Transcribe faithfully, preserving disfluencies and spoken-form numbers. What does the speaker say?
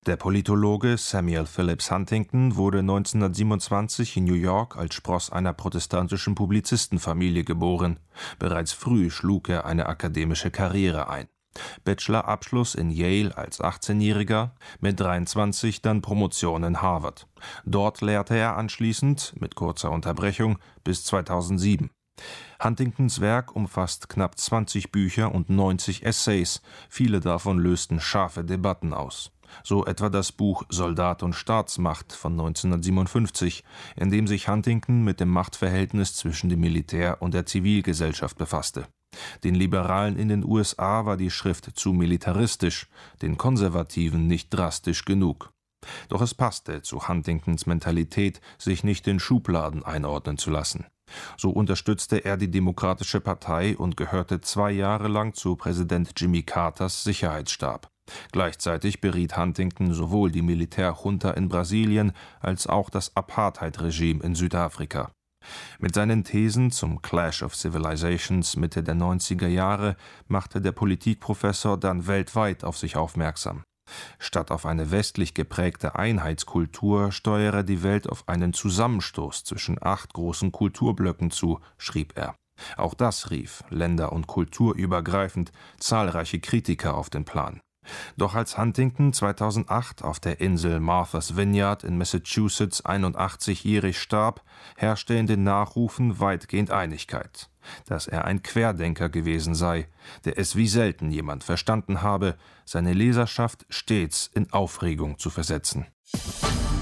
Der Politologe Samuel Phillips Huntington wurde neunzehnhundertsiebenundzwanzig in New York als Spross einer protestantischen Publizistenfamilie geboren. Bereits früh schlug er eine akademische Karriere ein. Bachelorabschluss in Yale als achtzehnjähriger, mit dreiundzwanzig dann Promotion in Harvard. Dort lehrte er anschließend, mit kurzer Unterbrechung, bis zweitausendsieben. Huntingtons Werk umfasst knapp zwanzig Bücher und neunzig Essays, viele davon lösten scharfe Debatten aus. So etwa das Buch »Soldat und Staatsmacht« von neunzehnhundertsiebenundfünfzig, in dem sich Huntington mit dem Machtverhältnis zwischen dem Militär und der Zivilgesellschaft befasste. Den Liberalen in den U S A war die Schrift zu militaristisch, den Konservativen nicht drastisch genug. Doch es passte zu Huntingtons Mentalität, sich nicht in Schubladen einordnen zu lassen. So unterstützte er die Demokratische Partei und gehörte zwei Jahre lang zu Präsident Jimmy Carters Sicherheitsstab. Gleichzeitig beriet Huntington sowohl die Militärjunta in Brasilien als auch das Apartheid-Regime in Südafrika. Mit seinen Thesen zum Clash of Civilizations Mitte der neunziger Jahre machte der Politikprofessor dann weltweit auf sich aufmerksam. Statt auf eine westlich geprägte Einheitskultur steuere die Welt auf einen Zusammenstoß zwischen acht großen Kulturblöcken zu, schrieb er. Auch das rief, länder- und kulturübergreifend, zahlreiche Kritiker auf den Plan. Doch als Huntington zweitausendacht auf der Insel Martha's Vineyard in Massachusetts einundachtzigjährig starb, herrschte in den Nachrufen weitgehend Einigkeit, dass er ein Querdenker gewesen sei, der es wie selten jemand verstanden habe, seine Leserschaft stets in Aufregung zu versetzen.